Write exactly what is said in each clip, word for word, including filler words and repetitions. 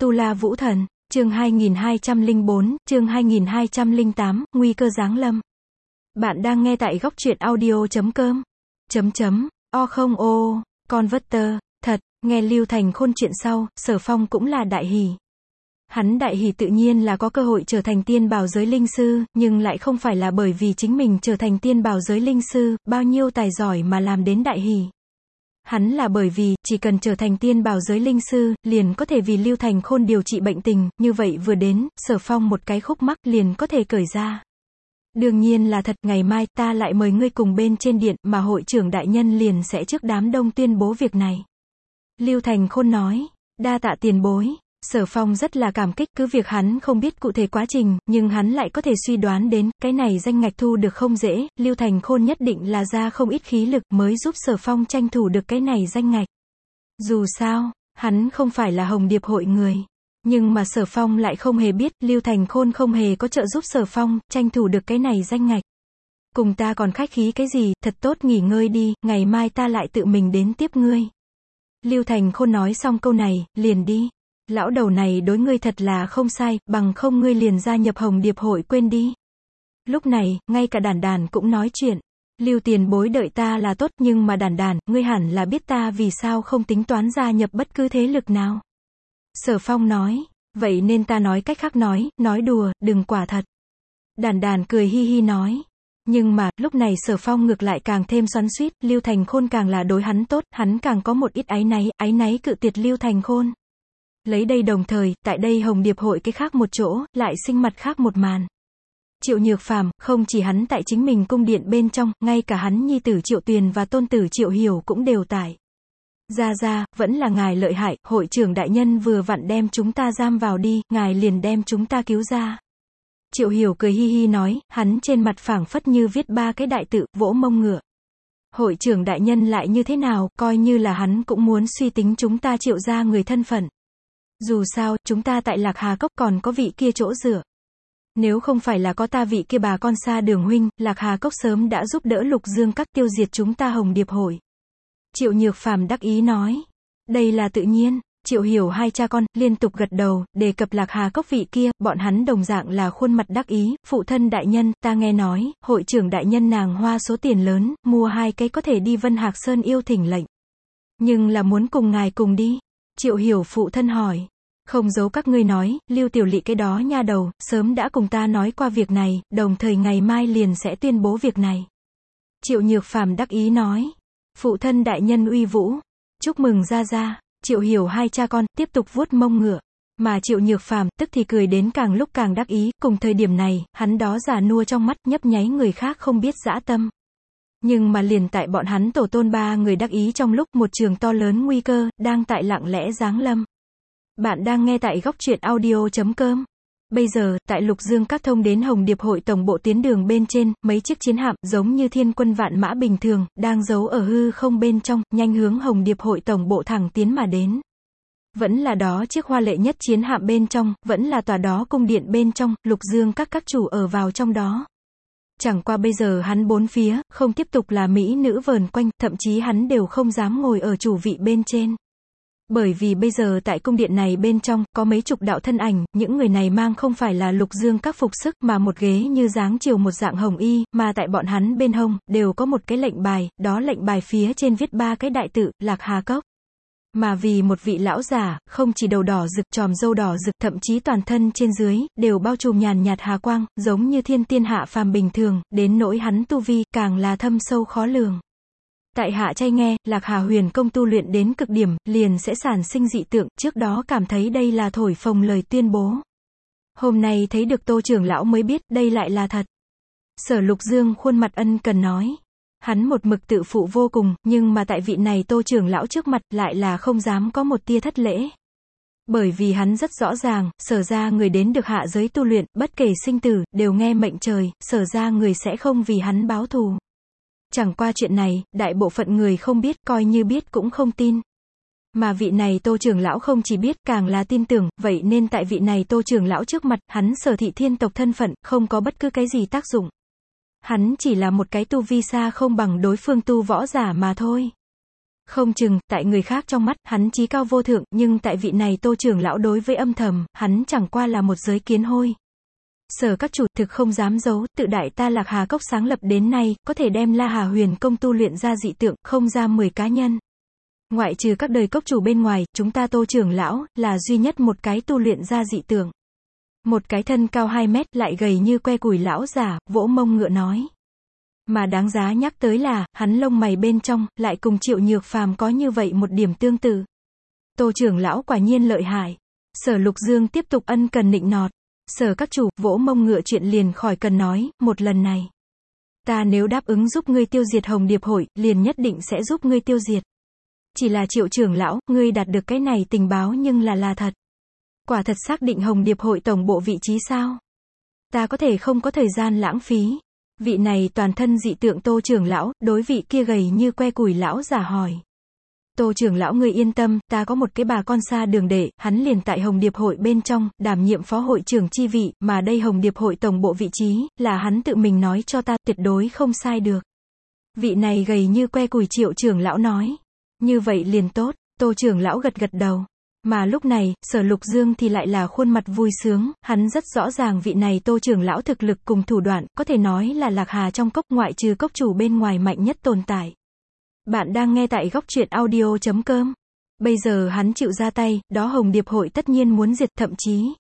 Tu La Vũ Thần, chương hai nghìn hai trăm lẻ bốn, chương hai nghìn hai trăm lẻ tám, nguy cơ giáng lâm. Bạn đang nghe tại góc truyện audio chấm com. Chấm chấm, o không ô, con vất tơ, thật, nghe Lưu Thành Khôn chuyện sau, Sở Phong cũng là đại hỉ. Hắn đại hỉ tự nhiên là có cơ hội trở thành tiên bảo giới linh sư, nhưng lại không phải là bởi vì chính mình trở thành tiên bảo giới linh sư, bao nhiêu tài giỏi mà làm đến đại hỉ. Hắn là bởi vì, chỉ cần trở thành tiên bảo giới linh sư, liền có thể vì Lưu Thành Khôn điều trị bệnh tình, như vậy vừa đến, Sở Phong một cái khúc mắc liền có thể cởi ra. Đương nhiên là thật, ngày mai, ta lại mời ngươi cùng bên trên điện, mà hội trưởng đại nhân liền sẽ trước đám đông tuyên bố việc này. Lưu Thành Khôn nói, đa tạ tiền bối. Sở Phong rất là cảm kích, cứ việc hắn không biết cụ thể quá trình, nhưng hắn lại có thể suy đoán đến, cái này danh ngạch thu được không dễ, Lưu Thành Khôn nhất định là ra không ít khí lực mới giúp Sở Phong tranh thủ được cái này danh ngạch. Dù sao, hắn không phải là Hồng Điệp hội người. Nhưng mà Sở Phong lại không hề biết, Lưu Thành Khôn không hề có trợ giúp Sở Phong, tranh thủ được cái này danh ngạch. Cùng ta còn khách khí cái gì, thật tốt nghỉ ngơi đi, ngày mai ta lại tự mình đến tiếp ngươi. Lưu Thành Khôn nói xong câu này, liền đi. Lão đầu này đối ngươi thật là không sai, bằng không ngươi liền gia nhập Hồng Điệp hội quên đi. Lúc này, ngay cả Đản Đản cũng nói chuyện. Lưu tiền bối đợi ta là tốt, nhưng mà Đản Đản, ngươi hẳn là biết ta vì sao không tính toán gia nhập bất cứ thế lực nào. Sở Phong nói, vậy nên ta nói cách khác nói, nói đùa, đừng quả thật. Đản Đản cười hi hi nói. Nhưng mà, lúc này Sở Phong ngược lại càng thêm xoắn xuýt, Lưu Thành Khôn càng là đối hắn tốt, hắn càng có một ít áy náy, áy náy cự tuyệt Lưu Thành Khôn. Lấy đây đồng thời, tại đây Hồng Điệp hội cái khác một chỗ, lại sinh mặt khác một màn. Triệu Nhược Phàm, không chỉ hắn tại chính mình cung điện bên trong, ngay cả hắn nhi tử Triệu Tuyền và tôn tử Triệu Hiểu cũng đều tại. Ra ra, vẫn là ngài lợi hại, hội trưởng đại nhân vừa vặn đem chúng ta giam vào đi, ngài liền đem chúng ta cứu ra. Triệu Hiểu cười hi hi nói, hắn trên mặt phảng phất như viết ba cái đại tự, vỗ mông ngựa. Hội trưởng đại nhân lại như thế nào, coi như là hắn cũng muốn suy tính chúng ta Triệu ra người thân phận. Dù sao, chúng ta tại Lạc Hà Cốc còn có vị kia chỗ dựa. Nếu không phải là có ta vị kia bà con xa đường huynh, Lạc Hà Cốc sớm đã giúp đỡ Lục Dương Các tiêu diệt chúng ta Hồng Điệp hội. Triệu Nhược Phàm đắc ý nói. Đây là tự nhiên. Triệu Hiểu hai cha con, liên tục gật đầu, đề cập Lạc Hà Cốc vị kia, bọn hắn đồng dạng là khuôn mặt đắc ý, phụ thân đại nhân, ta nghe nói, hội trưởng đại nhân nàng hoa số tiền lớn, mua hai cái có thể đi Vân Hạc Sơn yêu thỉnh lệnh. Nhưng là muốn cùng ngài cùng đi. Triệu Hiểu phụ thân hỏi. Không giấu các ngươi nói, Lưu Tiểu Lị cái đó nha đầu, sớm đã cùng ta nói qua việc này, đồng thời ngày mai liền sẽ tuyên bố việc này. Triệu Nhược Phàm đắc ý nói. Phụ thân đại nhân uy vũ. Chúc mừng ra ra. Triệu Hiểu hai cha con, tiếp tục vuốt mông ngựa. Mà Triệu Nhược Phàm, tức thì cười đến càng lúc càng đắc ý, cùng thời điểm này, hắn đó già nua trong mắt, nhấp nháy người khác không biết dã tâm. Nhưng mà liền tại bọn hắn tổ tôn ba người đắc ý trong lúc một trường to lớn nguy cơ, đang tại lặng lẽ giáng lâm. Bạn đang nghe tại góc truyện audio chấm com. Bây giờ, tại Lục Dương Các thông đến Hồng Điệp hội tổng bộ tiến đường bên trên, mấy chiếc chiến hạm, giống như thiên quân vạn mã bình thường, đang giấu ở hư không bên trong, nhanh hướng Hồng Điệp hội tổng bộ thẳng tiến mà đến. Vẫn là đó chiếc hoa lệ nhất chiến hạm bên trong, vẫn là tòa đó cung điện bên trong, Lục Dương Các các chủ ở vào trong đó. Chẳng qua bây giờ hắn bốn phía, không tiếp tục là mỹ nữ vờn quanh, thậm chí hắn đều không dám ngồi ở chủ vị bên trên. Bởi vì bây giờ tại cung điện này bên trong, có mấy chục đạo thân ảnh, những người này mang không phải là Lục Dương Các phục sức, mà một ghế như dáng chiều một dạng hồng y, mà tại bọn hắn bên hông, đều có một cái lệnh bài, đó lệnh bài phía trên viết ba cái đại tự, Lạc Hà Cốc. Mà vì một vị lão giả, không chỉ đầu đỏ rực, tròm râu đỏ rực, thậm chí toàn thân trên dưới, đều bao trùm nhàn nhạt hà quang, giống như thiên tiên hạ phàm bình thường, đến nỗi hắn tu vi, càng là thâm sâu khó lường. Tại hạ trai nghe, Lạc Hà huyền công tu luyện đến cực điểm, liền sẽ sản sinh dị tượng, trước đó cảm thấy đây là thổi phồng lời tuyên bố. Hôm nay thấy được Tô trưởng lão mới biết, đây lại là thật. Sở Lục Dương khuôn mặt ân cần nói. Hắn một mực tự phụ vô cùng, nhưng mà tại vị này Tô trưởng lão trước mặt, lại là không dám có một tia thất lễ. Bởi vì hắn rất rõ ràng, sở ra người đến được hạ giới tu luyện, bất kể sinh tử, đều nghe mệnh trời, sở ra người sẽ không vì hắn báo thù. Chẳng qua chuyện này, đại bộ phận người không biết, coi như biết cũng không tin. Mà vị này Tô trưởng lão không chỉ biết, càng là tin tưởng, vậy nên tại vị này Tô trưởng lão trước mặt, hắn Sở thị thiên tộc thân phận, không có bất cứ cái gì tác dụng. Hắn chỉ là một cái tu vi xa không bằng đối phương tu võ giả mà thôi. Không chừng, tại người khác trong mắt, hắn chí cao vô thượng, nhưng tại vị này Tô trưởng lão đối với âm thầm, hắn chẳng qua là một giới kiến hôi. Sở các chủ, thực không dám giấu, tự đại ta Lạc Hà Cốc sáng lập đến nay, có thể đem La Hà Huyền Công tu luyện ra dị tượng, không ra mười cá nhân. Ngoại trừ các đời cốc chủ bên ngoài, chúng ta Tô trưởng lão, là duy nhất một cái tu luyện ra dị tượng. Một cái thân cao hai mét, lại gầy như que củi lão giả, vỗ mông ngựa nói. Mà đáng giá nhắc tới là, hắn lông mày bên trong, lại cùng Triệu Nhược Phàm có như vậy một điểm tương tự. Tô trưởng lão quả nhiên lợi hại. Sở Lục Dương tiếp tục ân cần nịnh nọt. Sở các chủ, vỗ mông ngựa chuyện liền khỏi cần nói, một lần này. Ta nếu đáp ứng giúp ngươi tiêu diệt Hồng Điệp hội, liền nhất định sẽ giúp ngươi tiêu diệt. Chỉ là Triệu trưởng lão, ngươi đạt được cái này tình báo nhưng là là thật. Quả thật xác định Hồng Điệp hội tổng bộ vị trí sao? Ta có thể không có thời gian lãng phí. Vị này toàn thân dị tượng Tô trưởng lão, đối vị kia gầy như que củi lão giả hỏi. Tô trưởng lão ngươi yên tâm, ta có một cái bà con xa đường đệ, hắn liền tại Hồng Điệp hội bên trong, đảm nhiệm phó hội trưởng chi vị, mà đây Hồng Điệp hội tổng bộ vị trí, là hắn tự mình nói cho ta, tuyệt đối không sai được. Vị này gầy như que củi Triệu trưởng lão nói. Như vậy liền tốt, Tô trưởng lão gật gật đầu. Mà lúc này, Sở Lục Dương thì lại là khuôn mặt vui sướng, hắn rất rõ ràng vị này Tô trưởng lão thực lực cùng thủ đoạn, có thể nói là Lạc Hà trong cốc ngoại trừ cốc chủ bên ngoài mạnh nhất tồn tại. Bạn đang nghe tại góc truyện audio chấm com. Bây giờ hắn chịu ra tay, đó Hồng Điệp hội tất nhiên muốn diệt, thậm chí.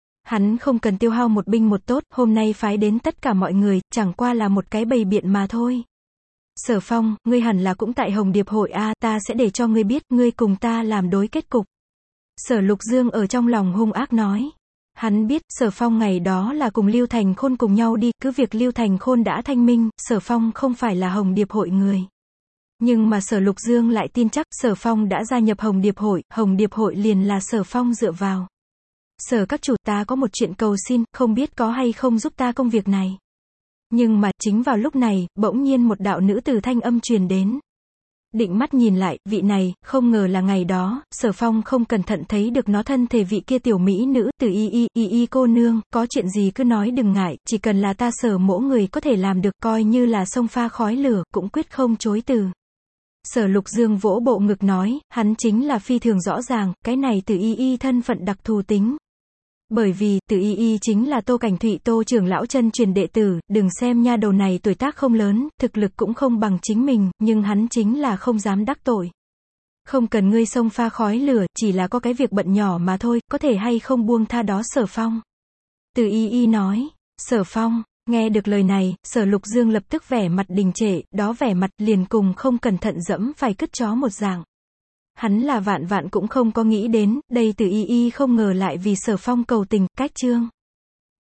Hắn không cần tiêu hao một binh một tốt, hôm nay phái đến tất cả mọi người, chẳng qua là một cái bày biện mà thôi. Sở Phong, ngươi hẳn là cũng tại Hồng Điệp hội a, ta sẽ để cho ngươi biết, ngươi cùng ta làm đối kết cục. Sở Lục Dương ở trong lòng hung ác nói. Hắn biết, Sở Phong ngày đó là cùng Lưu Thành Khôn cùng nhau đi, cứ việc Lưu Thành Khôn đã thanh minh, Sở Phong không phải là Hồng Điệp hội người. Nhưng mà Sở Lục Dương lại tin chắc, Sở Phong đã gia nhập Hồng Điệp hội, Hồng Điệp hội liền là Sở Phong dựa vào. Sở các chủ, ta có một chuyện cầu xin, không biết có hay không giúp ta công việc này. Nhưng mà, chính vào lúc này, bỗng nhiên một đạo nữ tử thanh âm truyền đến. Định mắt nhìn lại, vị này, không ngờ là ngày đó, Sở Phong không cẩn thận thấy được nó thân thể vị kia tiểu mỹ nữ, từ y y, y y cô nương, có chuyện gì cứ nói đừng ngại, chỉ cần là ta Sở mỗ người có thể làm được, coi như là sông pha khói lửa, cũng quyết không chối từ. Sở Lục Dương vỗ bộ ngực nói, hắn chính là phi thường rõ ràng, cái này từ y y thân phận đặc thù tính. Bởi vì, từ y y chính là Tô Cảnh Thụy Tô trưởng lão chân truyền đệ tử, đừng xem nha đầu này tuổi tác không lớn, thực lực cũng không bằng chính mình, nhưng hắn chính là không dám đắc tội. Không cần ngươi xông pha khói lửa, chỉ là có cái việc bận nhỏ mà thôi, có thể hay không buông tha đó Sở Phong. Từ y y nói, Sở Phong, nghe được lời này, Sở Lục Dương lập tức vẻ mặt đình trệ, đó vẻ mặt liền cùng không cẩn thận dẫm phải cứt chó một dạng. Hắn là vạn vạn cũng không có nghĩ đến, đây Từ y y không ngờ lại vì Sở Phong cầu tình, cách chương.